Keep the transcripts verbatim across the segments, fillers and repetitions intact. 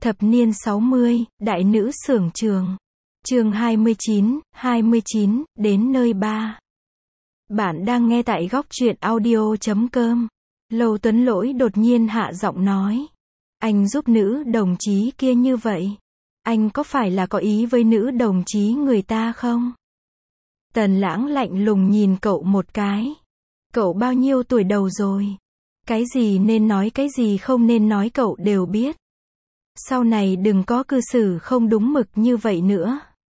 Thập niên sáu mươi, đại nữ xưởng trường. Chương hai mươi chín, hai mươi chín, đến nơi ba. Bạn đang nghe tại góc truyện audio chấm com. Lâu Tuấn Lỗi đột nhiên hạ giọng nói. Anh giúp nữ đồng chí kia như vậy. Anh có phải là có ý với nữ đồng chí người ta không? Tần Lãng lạnh lùng nhìn cậu một cái. Cậu bao nhiêu tuổi đầu rồi? Cái gì nên nói cái gì không nên nói cậu đều biết. Sau này đừng có cư xử không đúng mực như vậy nữa.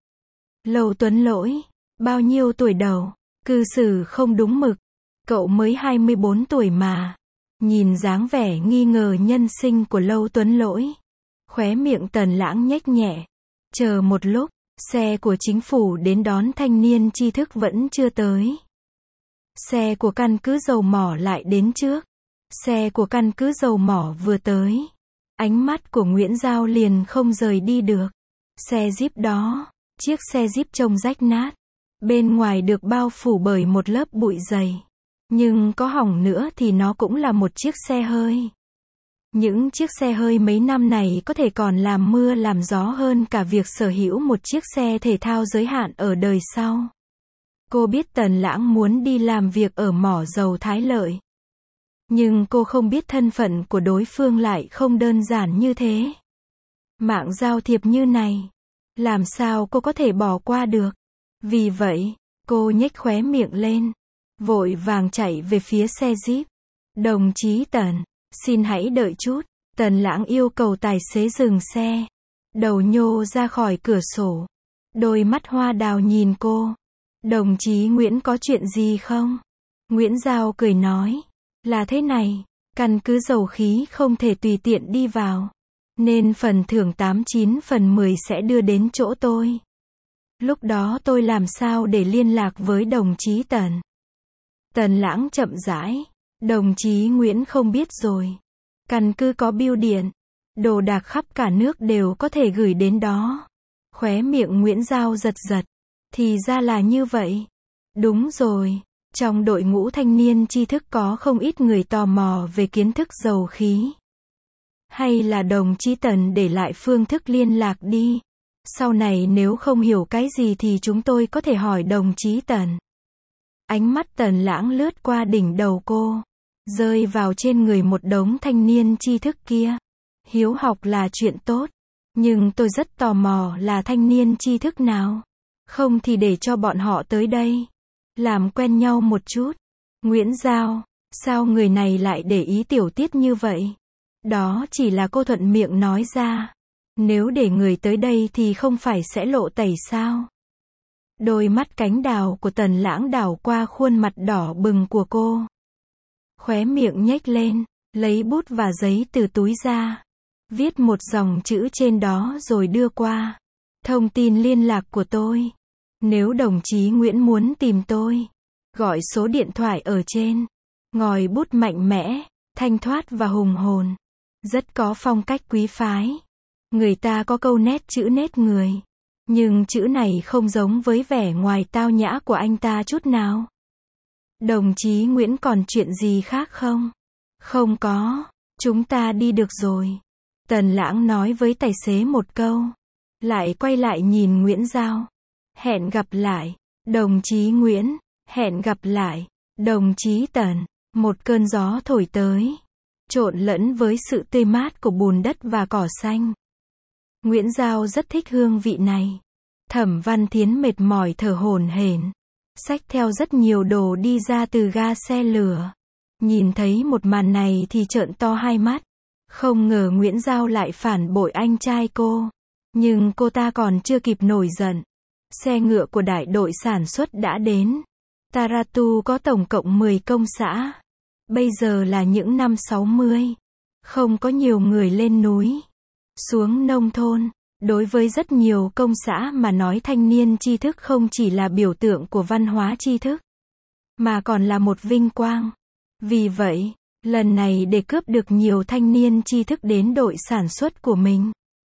Lâu Tuấn Lỗi, bao nhiêu tuổi đầu, cư xử không đúng mực, cậu mới hai mươi bốn tuổi mà. Nhìn dáng vẻ nghi ngờ nhân sinh của Lâu Tuấn Lỗi, khóe miệng Tần Lãng nhếch nhẹ. Chờ một lúc, xe của chính phủ đến đón thanh niên tri thức vẫn chưa tới. Xe của căn cứ dầu mỏ lại đến trước. Xe của căn cứ dầu mỏ vừa tới, ánh mắt của Nguyễn Giao liền không rời đi được. Xe Jeep đó, chiếc xe Jeep trông rách nát, bên ngoài được bao phủ bởi một lớp bụi dày. Nhưng có hỏng nữa thì nó cũng là một chiếc xe hơi. Những chiếc xe hơi mấy năm này có thể còn làm mưa làm gió hơn cả việc sở hữu một chiếc xe thể thao giới hạn ở đời sau. Cô biết Tần Lãng muốn đi làm việc ở mỏ dầu Thái Lợi. Nhưng cô không biết thân phận của đối phương lại không đơn giản như thế. Mạng giao thiệp như này, làm sao cô có thể bỏ qua được? Vì vậy, cô nhếch khóe miệng lên, vội vàng chạy về phía xe Jeep. Đồng chí Tần, xin hãy đợi chút. Tần Lãng yêu cầu tài xế dừng xe. Đầu nhô ra khỏi cửa sổ. Đôi mắt hoa đào nhìn cô. Đồng chí Nguyễn có chuyện gì không? Nguyễn Giao cười nói. Là thế này, căn cứ dầu khí không thể tùy tiện đi vào. Nên phần thưởng tám chín phần mười sẽ đưa đến chỗ tôi. Lúc đó tôi làm sao để liên lạc với đồng chí Tần? Tần Lãng chậm rãi. Đồng chí Nguyễn không biết rồi. Căn cứ có bưu điện. Đồ đạc khắp cả nước đều có thể gửi đến đó. Khóe miệng Nguyễn Giao giật giật. Thì ra là như vậy. Đúng rồi. Trong đội ngũ thanh niên tri thức có không ít người tò mò về kiến thức dầu khí. Hay là đồng chí Tần để lại phương thức liên lạc đi. Sau này nếu không hiểu cái gì thì chúng tôi có thể hỏi đồng chí Tần. Ánh mắt Tần Lãng lướt qua đỉnh đầu cô, rơi vào trên người một đống thanh niên tri thức kia. Hiếu học là chuyện tốt, nhưng tôi rất tò mò là thanh niên tri thức nào. Không thì để cho bọn họ tới đây. Làm quen nhau một chút. Nguyễn Giao, sao người này lại để ý tiểu tiết như vậy? Đó chỉ là cô thuận miệng nói ra. Nếu để người tới đây thì không phải sẽ lộ tẩy sao? Đôi mắt cánh đào của Tần Lãng đảo qua khuôn mặt đỏ bừng của cô. Khóe miệng nhếch lên, lấy bút và giấy từ túi ra. Viết một dòng chữ trên đó rồi đưa qua. Thông tin liên lạc của tôi. Nếu đồng chí Nguyễn muốn tìm tôi, gọi số điện thoại ở trên. Ngòi bút mạnh mẽ, thanh thoát và hùng hồn. Rất có phong cách quý phái. Người ta có câu nét chữ nét người. Nhưng chữ này không giống với vẻ ngoài tao nhã của anh ta chút nào. Đồng chí Nguyễn còn chuyện gì khác không? Không có, chúng ta đi được rồi. Tần Lãng nói với tài xế một câu. Lại quay lại nhìn Nguyễn Giao. Hẹn gặp lại, đồng chí Nguyễn. Hẹn gặp lại, đồng chí Tần. Một cơn gió thổi tới, trộn lẫn với sự tươi mát của bùn đất và cỏ xanh. Nguyễn Giao rất thích hương vị này. Thẩm Văn Thiến mệt mỏi thở hổn hển, xách theo rất nhiều đồ đi ra từ ga xe lửa. Nhìn thấy một màn này thì trợn to hai mắt. Không ngờ Nguyễn Giao lại phản bội anh trai cô. Nhưng cô ta còn chưa kịp nổi giận. Xe ngựa của đại đội sản xuất đã đến. Taratu có tổng cộng mười công xã. Bây giờ là những năm sáu mươi. Không có nhiều người lên núi, xuống nông thôn. Đối với rất nhiều công xã mà nói thanh niên tri thức không chỉ là biểu tượng của văn hóa tri thức, mà còn là một vinh quang. Vì vậy, lần này để cướp được nhiều thanh niên tri thức đến đội sản xuất của mình,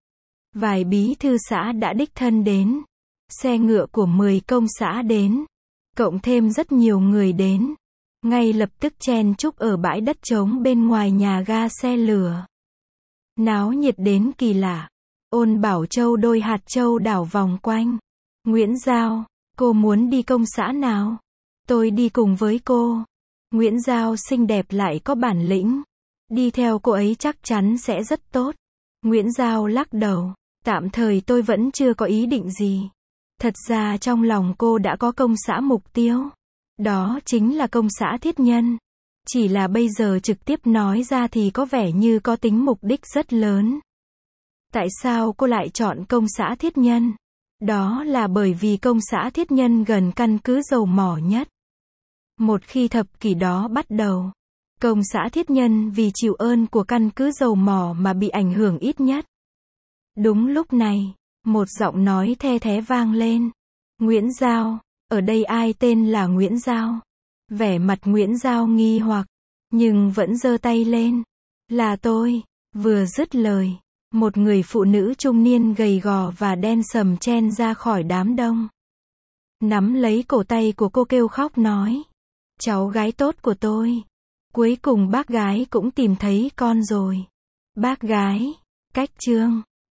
vài bí thư xã đã đích thân đến. Xe ngựa của mười công xã đến, cộng thêm rất nhiều người đến. Ngay lập tức chen chúc ở bãi đất trống bên ngoài nhà ga xe lửa. Náo nhiệt đến kỳ lạ. Ôn Bảo Châu đôi hạt châu đảo vòng quanh. Nguyễn Giao, cô muốn đi công xã nào? Tôi đi cùng với cô. Nguyễn Giao xinh đẹp lại có bản lĩnh. Đi theo cô ấy chắc chắn sẽ rất tốt. Nguyễn Giao lắc đầu. Tạm thời tôi vẫn chưa có ý định gì. Thật ra trong lòng cô đã có công xã mục tiêu. Đó chính là công xã Thiết Nhân. Chỉ là bây giờ trực tiếp nói ra thì có vẻ như có tính mục đích rất lớn. Tại sao cô lại chọn công xã Thiết Nhân? Đó là bởi vì công xã Thiết Nhân gần căn cứ dầu mỏ nhất. Một khi thập kỷ đó bắt đầu, công xã Thiết Nhân vì chịu ơn của căn cứ dầu mỏ mà bị ảnh hưởng ít nhất. Đúng lúc này, một giọng nói the thé vang lên. Nguyễn Giao, ở đây ai tên là Nguyễn Giao? Vẻ mặt Nguyễn Giao nghi hoặc, nhưng vẫn giơ tay lên. Là tôi. Vừa dứt lời, một người phụ nữ trung niên gầy gò và đen sầm chen ra khỏi đám đông. Nắm lấy cổ tay của cô kêu khóc nói. Cháu gái tốt của tôi. Cuối cùng bác gái cũng tìm thấy con rồi. Bác gái, cách chương.